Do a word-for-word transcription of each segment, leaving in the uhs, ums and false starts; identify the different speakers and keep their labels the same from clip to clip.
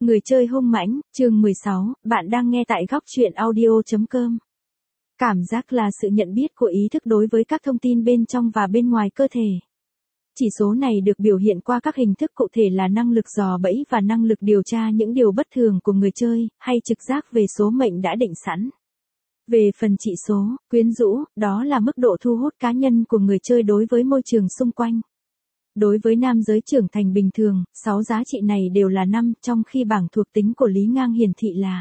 Speaker 1: Người chơi hung mãnh, chương mười sáu, bạn đang nghe tại góc truyện audio chấm com. Cảm giác là sự nhận biết của ý thức đối với các thông tin bên trong và bên ngoài cơ thể. Chỉ số này được biểu hiện qua các hình thức cụ thể là năng lực dò bẫy và năng lực điều tra những điều bất thường của người chơi, hay trực giác về số mệnh đã định sẵn. Về phần chỉ số, quyến rũ, đó là mức độ thu hút cá nhân của người chơi đối với môi trường xung quanh. Đối với nam giới trưởng thành bình thường, sáu giá trị này đều là năm, trong khi bảng thuộc tính của Lý Ngang hiển thị là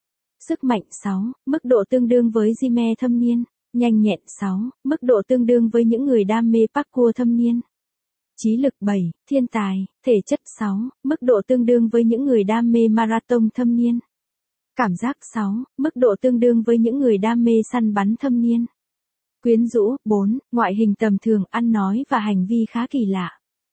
Speaker 1: sức mạnh sáu, mức độ tương đương với Jime thâm niên, nhanh nhẹn sáu, mức độ tương đương với những người đam mê parkour thâm niên. Trí lực bảy, thiên tài, thể chất sáu, mức độ tương đương với những người đam mê marathon thâm niên. Cảm giác sáu, mức độ tương đương với những người đam mê săn bắn thâm niên. Quyến rũ bốn, ngoại hình tầm thường, ăn nói và hành vi khá kỳ lạ.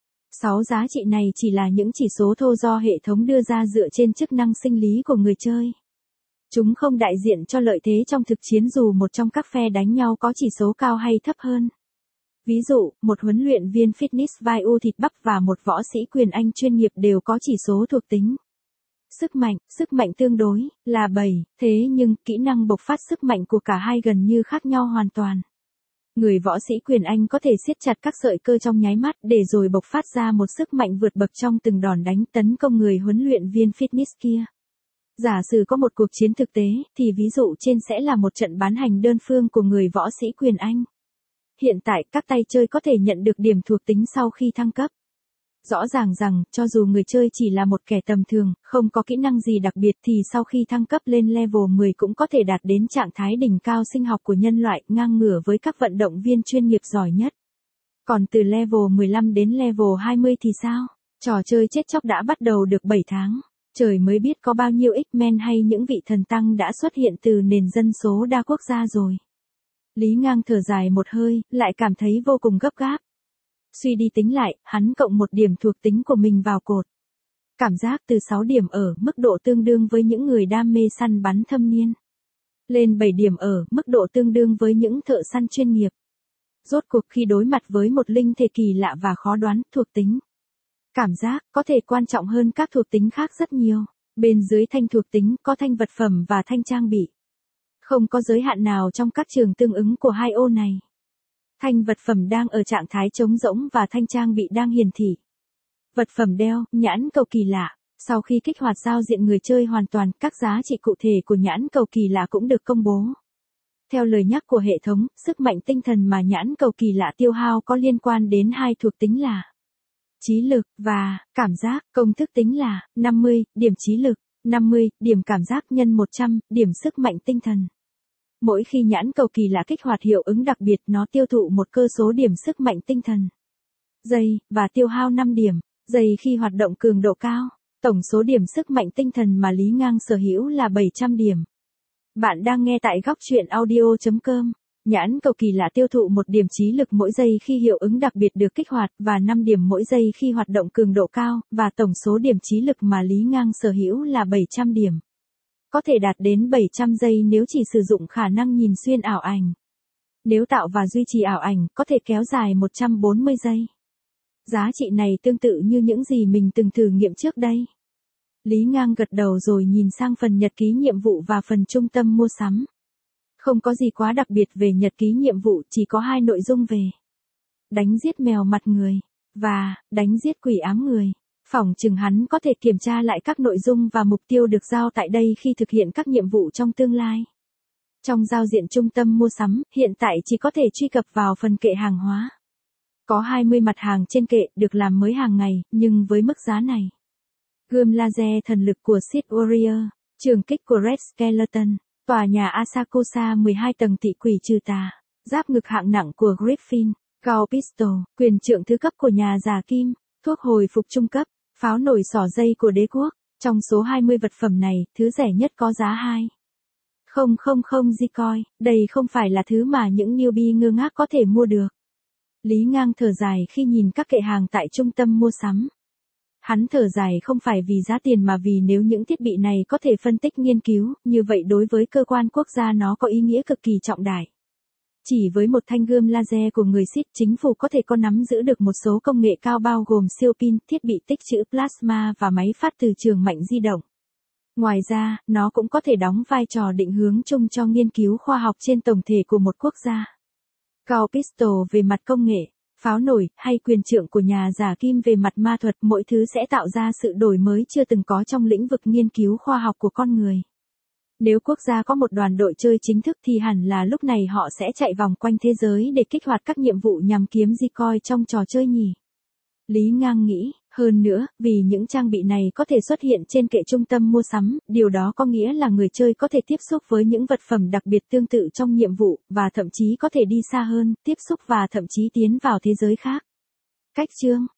Speaker 1: Sáu giá trị này chỉ là những chỉ số thô do hệ thống đưa ra dựa trên chức năng sinh lý của người chơi. Chúng không đại diện cho lợi thế trong thực chiến dù một trong các phe đánh nhau có chỉ số cao hay thấp hơn. Ví dụ, một huấn luyện viên fitness vai u thịt bắp và một võ sĩ quyền Anh chuyên nghiệp đều có chỉ số thuộc tính. Sức mạnh, sức mạnh tương đối, là bảy, thế nhưng kỹ năng bộc phát sức mạnh của cả hai gần như khác nhau hoàn toàn. Người võ sĩ quyền Anh có thể siết chặt các sợi cơ trong nháy mắt để rồi bộc phát ra một sức mạnh vượt bậc trong từng đòn đánh tấn công người huấn luyện viên fitness kia. Giả sử có một cuộc chiến thực tế, thì ví dụ trên sẽ là một trận bán hành đơn phương của người võ sĩ quyền Anh. Hiện tại, các tay chơi có thể nhận được điểm thuộc tính sau khi thăng cấp. Rõ ràng rằng, cho dù người chơi chỉ là một kẻ tầm thường, không có kỹ năng gì đặc biệt thì sau khi thăng cấp lên level mười cũng có thể đạt đến trạng thái đỉnh cao sinh học của nhân loại, ngang ngửa với các vận động viên chuyên nghiệp giỏi nhất. Còn từ level mười lăm đến level hai mươi thì sao? Trò chơi chết chóc đã bắt đầu được bảy tháng. Trời mới biết có bao nhiêu X-Men hay những vị thần tăng đã xuất hiện từ nền dân số đa quốc gia rồi. Lý Ngang thở dài một hơi, lại cảm thấy vô cùng gấp gáp. Suy đi tính lại, hắn cộng một điểm thuộc tính của mình vào cột. Cảm giác từ sáu điểm ở mức độ tương đương với những người đam mê săn bắn thâm niên. Lên bảy điểm ở mức độ tương đương với những thợ săn chuyên nghiệp. Rốt cuộc khi đối mặt với một linh thể kỳ lạ và khó đoán, thuộc tính. Cảm giác có thể quan trọng hơn các thuộc tính khác rất nhiều. Bên dưới thanh thuộc tính có thanh vật phẩm và thanh trang bị. Không có giới hạn nào trong các trường tương ứng của hai ô này. Thanh vật phẩm đang ở trạng thái trống rỗng và thanh trang bị đang hiển thị. Vật phẩm đeo, nhãn cầu kỳ lạ. Sau khi kích hoạt giao diện người chơi hoàn toàn, các giá trị cụ thể của nhãn cầu kỳ lạ cũng được công bố. Theo lời nhắc của hệ thống, sức mạnh tinh thần mà nhãn cầu kỳ lạ tiêu hao có liên quan đến hai thuộc tính là trí lực và cảm giác. Công thức tính là năm mươi điểm trí lực, năm mươi điểm cảm giác nhân một trăm điểm sức mạnh tinh thần. Mỗi khi nhãn cầu kỳ lạ kích hoạt hiệu ứng đặc biệt, nó tiêu thụ một cơ số điểm sức mạnh tinh thần. Giây, và tiêu hao năm điểm. Giây khi hoạt động cường độ cao. Tổng số điểm sức mạnh tinh thần mà Lý Ngang sở hữu là bảy trăm điểm. Bạn đang nghe tại góc truyện audio chấm com. Nhãn cầu kỳ lạ tiêu thụ một điểm trí lực mỗi giây khi hiệu ứng đặc biệt được kích hoạt, và năm điểm mỗi giây khi hoạt động cường độ cao, và tổng số điểm trí lực mà Lý Ngang sở hữu là bảy trăm điểm. Có thể đạt đến bảy trăm giây nếu chỉ sử dụng khả năng nhìn xuyên ảo ảnh. Nếu tạo và duy trì ảo ảnh, có thể kéo dài một trăm bốn mươi giây. Giá trị này tương tự như những gì mình từng thử nghiệm trước đây. Lý Ngang gật đầu rồi nhìn sang phần nhật ký nhiệm vụ và phần trung tâm mua sắm. Không có gì quá đặc biệt về nhật ký nhiệm vụ, chỉ có hai nội dung về đánh giết mèo mặt người và đánh giết quỷ ám người. Phỏng chừng hắn có thể kiểm tra lại các nội dung và mục tiêu được giao tại đây khi thực hiện các nhiệm vụ trong tương lai. Trong giao diện trung tâm mua sắm, hiện tại chỉ có thể truy cập vào phần kệ hàng hóa. Có hai mươi mặt hàng trên kệ được làm mới hàng ngày, nhưng với mức giá này. Gươm laser thần lực của Sith Warrior, trường kích của Red Skeleton, tòa nhà Asakusa mười hai tầng thị quỷ trừ tà, giáp ngực hạng nặng của Griffin, Gauss Pistol, quyền trượng thứ cấp của nhà già Kim, thuốc hồi phục trung cấp, pháo nổi xỏ dây của đế quốc. Trong số hai mươi vật phẩm này, thứ rẻ nhất có giá hai không không không Gcoin. Đây không phải là thứ mà những newbie ngơ ngác có thể mua được. Lý Ngang thở dài khi nhìn các kệ hàng tại trung tâm mua sắm. Hắn thở dài không phải vì giá tiền mà vì nếu những thiết bị này có thể phân tích nghiên cứu, như vậy đối với cơ quan quốc gia nó có ý nghĩa cực kỳ trọng đại. Chỉ với một thanh gươm laser của người Sith, chính phủ có thể có nắm giữ được một số công nghệ cao bao gồm siêu pin, thiết bị tích trữ plasma và máy phát từ trường mạnh di động. Ngoài ra, nó cũng có thể đóng vai trò định hướng chung cho nghiên cứu khoa học trên tổng thể của một quốc gia. Cao Pistol về mặt công nghệ, pháo nổi, hay quyền trượng của nhà giả kim về mặt ma thuật, mỗi thứ sẽ tạo ra sự đổi mới chưa từng có trong lĩnh vực nghiên cứu khoa học của con người. Nếu quốc gia có một đoàn đội chơi chính thức thì hẳn là lúc này họ sẽ chạy vòng quanh thế giới để kích hoạt các nhiệm vụ nhằm kiếm G-coin trong trò chơi nhỉ? Lý Ngang nghĩ, hơn nữa, vì những trang bị này có thể xuất hiện trên kệ trung tâm mua sắm, điều đó có nghĩa là người chơi có thể tiếp xúc với những vật phẩm đặc biệt tương tự trong nhiệm vụ, và thậm chí có thể đi xa hơn, tiếp xúc và thậm chí tiến vào thế giới khác. Cách chương